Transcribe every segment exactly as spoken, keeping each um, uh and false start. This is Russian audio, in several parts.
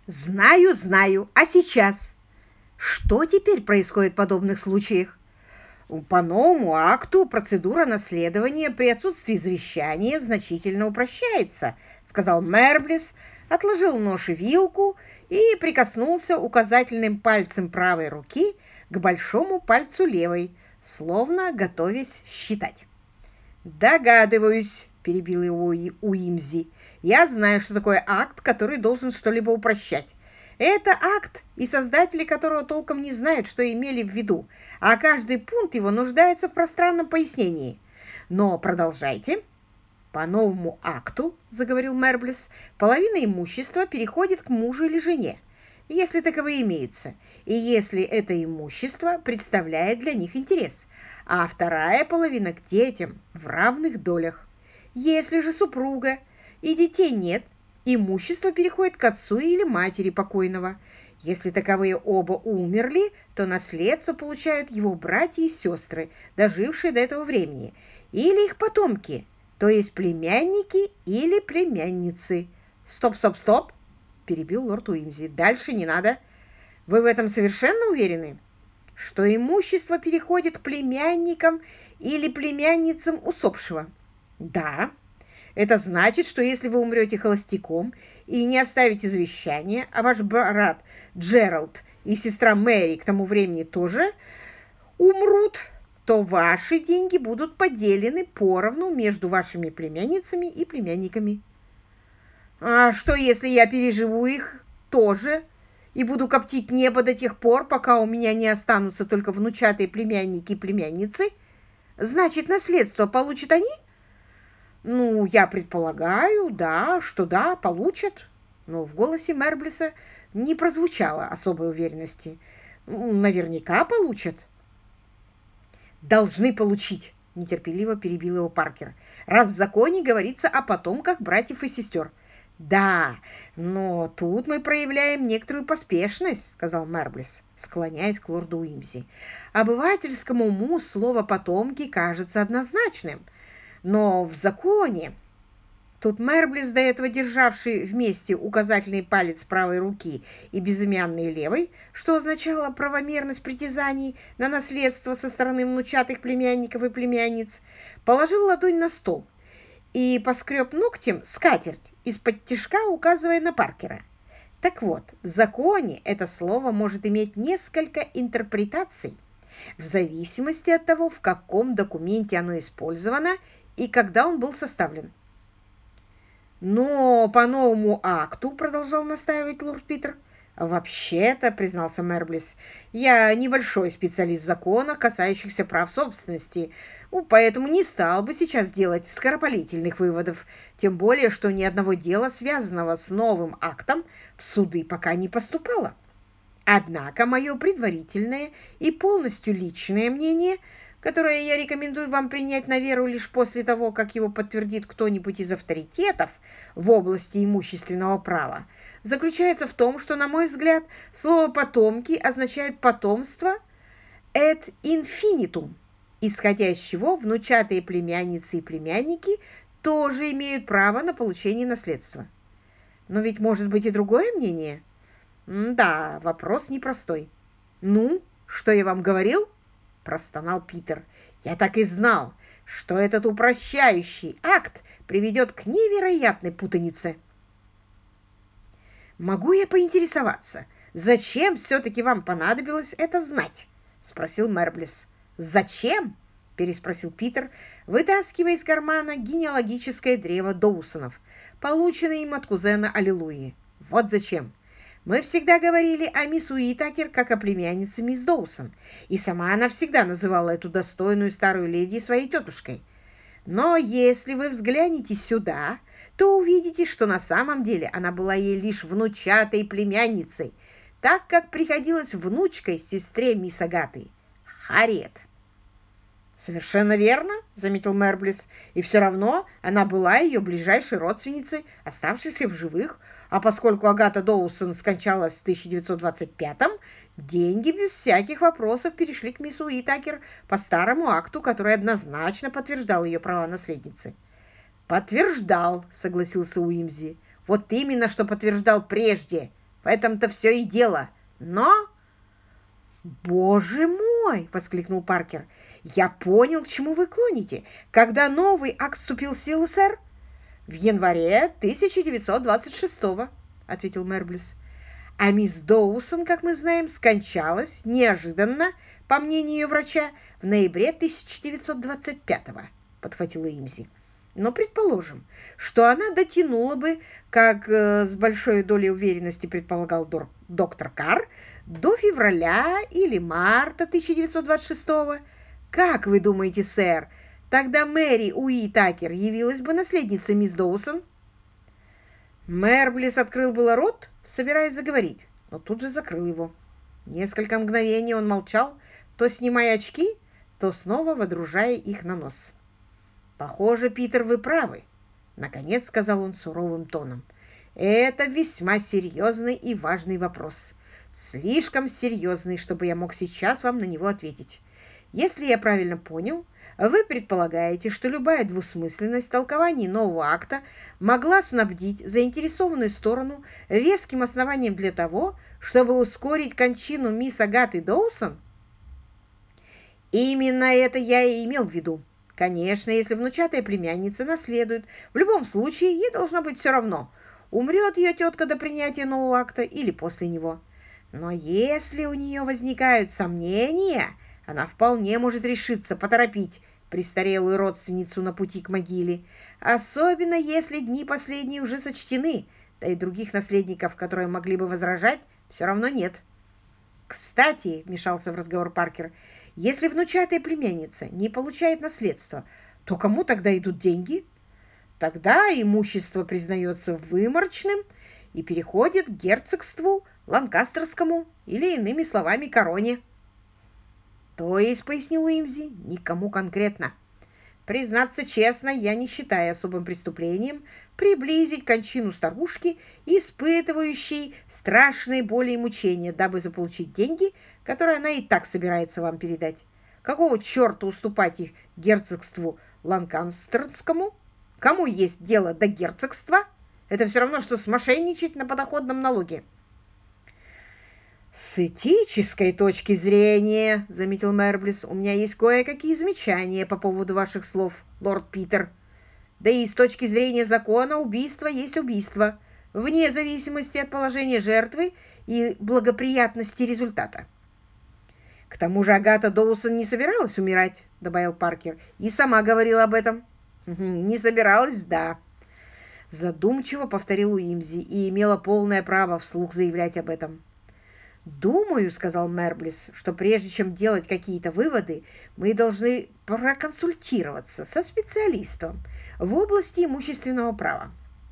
Знаю, знаю. А сейчас? Что теперь происходит в подобных случаях? По новому акту процедура наследования при отсутствии завещания значительно упрощается, сказал Мерблис, отложил нож и вилку и прикоснулся указательным пальцем правой руки к большому пальцу левой, словно готовясь считать. «Догадываюсь», — перебил его Уимзи. «Я знаю, что такое акт, который должен что-либо упрощать. Это акт, и создатели которого толком не знают, что имели в виду, а каждый пункт его нуждается в пространном пояснении. Но продолжайте». «По новому акту, — заговорил Мерблис, — половина имущества переходит к мужу или жене, если таковые имеются, и если это имущество представляет для них интерес, а вторая половина к детям в равных долях. Если же супруга и детей нет, имущество переходит к отцу или матери покойного. Если таковые оба умерли, то наследство получают его братья и сестры, дожившие до этого времени, или их потомки, то есть племянники или племянницы. Стоп, стоп, стоп, перебил лорд Уимзи. Дальше не надо. Вы в этом совершенно уверены? Что имущество переходит к племянникам или племянницам усопшего? Да. Это значит, что если вы умрете холостяком и не оставите завещание, а ваш брат Джеральд и сестра Мэри к тому времени тоже умрут, то ваши деньги будут поделены поровну между вашими племянницами и племянниками. А что, если я переживу их тоже и буду коптить небо до тех пор, пока у меня не останутся только внучатые племянники и племянницы? Значит, наследство получат они? Ну, я предполагаю, да, что да, получат. Но в голосе Мерблиса не прозвучало особой уверенности. Наверняка получат. Должны получить, нетерпеливо перебил его Паркер, раз в законе говорится о потомках братьев и сестер. Да, но тут мы проявляем некоторую поспешность, сказал Мерблис, склоняясь к лорду Уимзи. Обывательскому уму слово «потомки» кажется однозначным, но в законе... Тут Мерблис, до этого державший вместе указательный палец правой руки и безымянный левой, что означало правомерность притязаний на наследство со стороны внучатых племянников и племянниц, положил ладонь на стол и поскреб ногтем скатерть, из-под тишка указывая на Паркера. Так вот, в законе это слово может иметь несколько интерпретаций в зависимости от того, в каком документе оно использовано и когда он был составлен. «Но по новому акту, — продолжал настаивать лорд Питер, — вообще-то, — признался Мерблис, — я небольшой специалист в законах, касающихся прав собственности, поэтому не стал бы сейчас делать скоропалительных выводов, тем более, что ни одного дела, связанного с новым актом, в суды пока не поступало. Однако мое предварительное и полностью личное мнение, которое я рекомендую вам принять на веру лишь после того, как его подтвердит кто-нибудь из авторитетов в области имущественного права, заключается в том, что, на мой взгляд, слово «потомки» означает «потомство ad infinitum», исходя из чего внучатые племянницы и племянники тоже имеют право на получение наследства. Но ведь может быть и другое мнение? Да, вопрос непростой. «Ну, что я вам говорил?» — простонал Питер. «Я так и знал, что этот упрощающий акт приведет к невероятной путанице». «Могу я поинтересоваться, зачем все-таки вам понадобилось это знать?» — спросил Мерблис. «Зачем?» — переспросил Питер, вытаскивая из кармана генеалогическое древо Доусонов, полученное им от кузена Аллилуйи. «Вот зачем. Мы всегда говорили о мисс Уитакер как о племяннице мисс Доусон, и сама она всегда называла эту достойную старую леди своей тетушкой. Но если вы взглянете сюда, то увидите, что на самом деле она была ей лишь внучатой племянницей, так как приходилась внучкой сестре мисс Агаты, Харриет». «Совершенно верно», — заметил Мерблис, «и все равно она была ее ближайшей родственницей, оставшейся в живых, а поскольку Агата Доусон скончалась в тысяча девятьсот двадцать пятом, деньги без всяких вопросов перешли к мисс Уитакер по старому акту, который однозначно подтверждал ее права наследницы». «Подтверждал», — согласился Уимзи. «Вот именно, что подтверждал прежде. В этом-то все и дело. Но... «Боже мой!» — воскликнул Паркер. «Я понял, к чему вы клоните. Когда новый акт вступил в силу, сэр?» «В январе тысяча девятьсот двадцать шестого», — ответил Мерблис. «А мисс Доусон, как мы знаем, скончалась неожиданно, по мнению ее врача, в ноябре тысяча девятьсот двадцать пятого», — подхватила Имзи. «Но предположим, что она дотянула бы, как э, с большой долей уверенности предполагал дор- доктор Карр, до февраля или марта тысяча девятьсот двадцать шестого. Как вы думаете, сэр, тогда Мэри Уи Такер явилась бы наследницей мисс Доусон?» Мерблис открыл было рот, собираясь заговорить, но тут же закрыл его. Несколько мгновений он молчал, то снимая очки, то снова водружая их на нос. «Похоже, Питер, вы правы», — наконец сказал он суровым тоном. «Это весьма серьезный и важный вопрос. Слишком серьезный, чтобы я мог сейчас вам на него ответить. Если я правильно понял, вы предполагаете, что любая двусмысленность толкований нового акта могла снабдить заинтересованную сторону веским основанием для того, чтобы ускорить кончину мисс Агаты Доусон?» «Именно это я и имел в виду. Конечно, если внучатая племянница наследует, в любом случае ей должно быть все равно, умрет ее тетка до принятия нового акта или после него. Но если у нее возникают сомнения, она вполне может решиться поторопить престарелую родственницу на пути к могиле, особенно если дни последние уже сочтены, да и других наследников, которые могли бы возражать, все равно нет». «Кстати», — вмешался в разговор Паркер, — «если внучатая племянница не получает наследство, то кому тогда идут деньги? Тогда имущество признается выморочным и переходит к герцогству Ланкастерскому или, иными словами, короне». «То есть, — пояснил Уимзи, — никому конкретно. Признаться честно, я не считаю особым преступлением приблизить кончину старушки, испытывающей страшные боли и мучения, дабы заполучить деньги, которые она и так собирается вам передать. Какого черта уступать их герцогству Ланкастерскому? Кому есть дело до герцогства? Это все равно, что смошенничать на подоходном налоге». «С этической точки зрения, — заметил Мерблис, — у меня есть кое-какие замечания по поводу ваших слов, лорд Питер. Да и с точки зрения закона убийство есть убийство, вне зависимости от положения жертвы и благоприятности результата». «К тому же Агата Доусон не собиралась умирать, — добавил Паркер, — и сама говорила об этом». «Не собиралась, да», — задумчиво повторил Уимзи, и имела полное право вслух заявлять об этом. «Думаю, — сказал Мерблис, — что прежде чем делать какие-то выводы, мы должны проконсультироваться со специалистом в области имущественного права».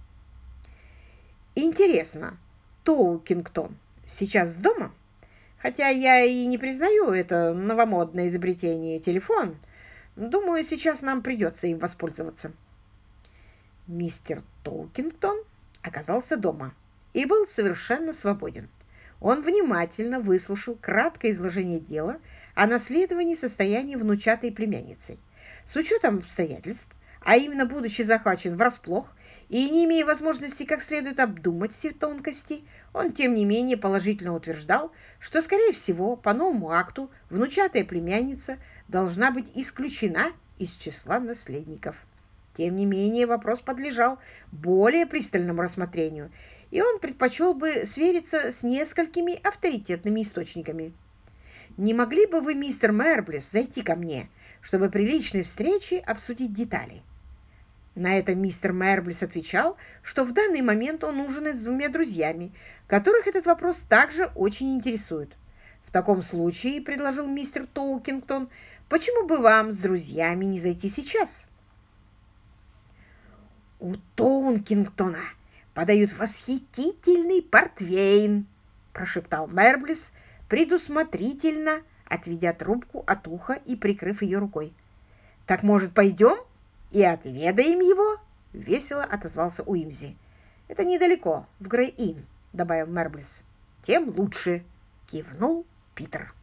«Интересно, Тоукингтон сейчас дома? Хотя я и не признаю это новомодное изобретение телефон. Думаю, сейчас нам придется им воспользоваться». Мистер Тоукингтон оказался дома и был совершенно свободен. Он внимательно выслушал краткое изложение дела о наследовании состояния внучатой племянницей. С учетом обстоятельств, а именно будучи захвачен врасплох и не имея возможности как следует обдумать все тонкости, он, тем не менее, положительно утверждал, что, скорее всего, по новому акту внучатая племянница должна быть исключена из числа наследников. Тем не менее, вопрос подлежал более пристальному рассмотрению, и он предпочел бы свериться с несколькими авторитетными источниками. «Не могли бы вы, мистер Мерблис, зайти ко мне, чтобы при личной встрече обсудить детали?» На это мистер Мерблис отвечал, что в данный момент он ужинает с двумя друзьями, которых этот вопрос также очень интересует. «В таком случае, — предложил мистер Тоукингтон, — почему бы вам с друзьями не зайти сейчас?» «У Тоукингтона подают восхитительный портвейн, — прошептал Мерблис, предусмотрительно отведя трубку от уха и прикрыв ее рукой. «Так, может, пойдем и отведаем его?» — весело отозвался Уимзи. «Это недалеко, в Грей-Инн», — добавил Мерблис. «Тем лучше», — кивнул Питер.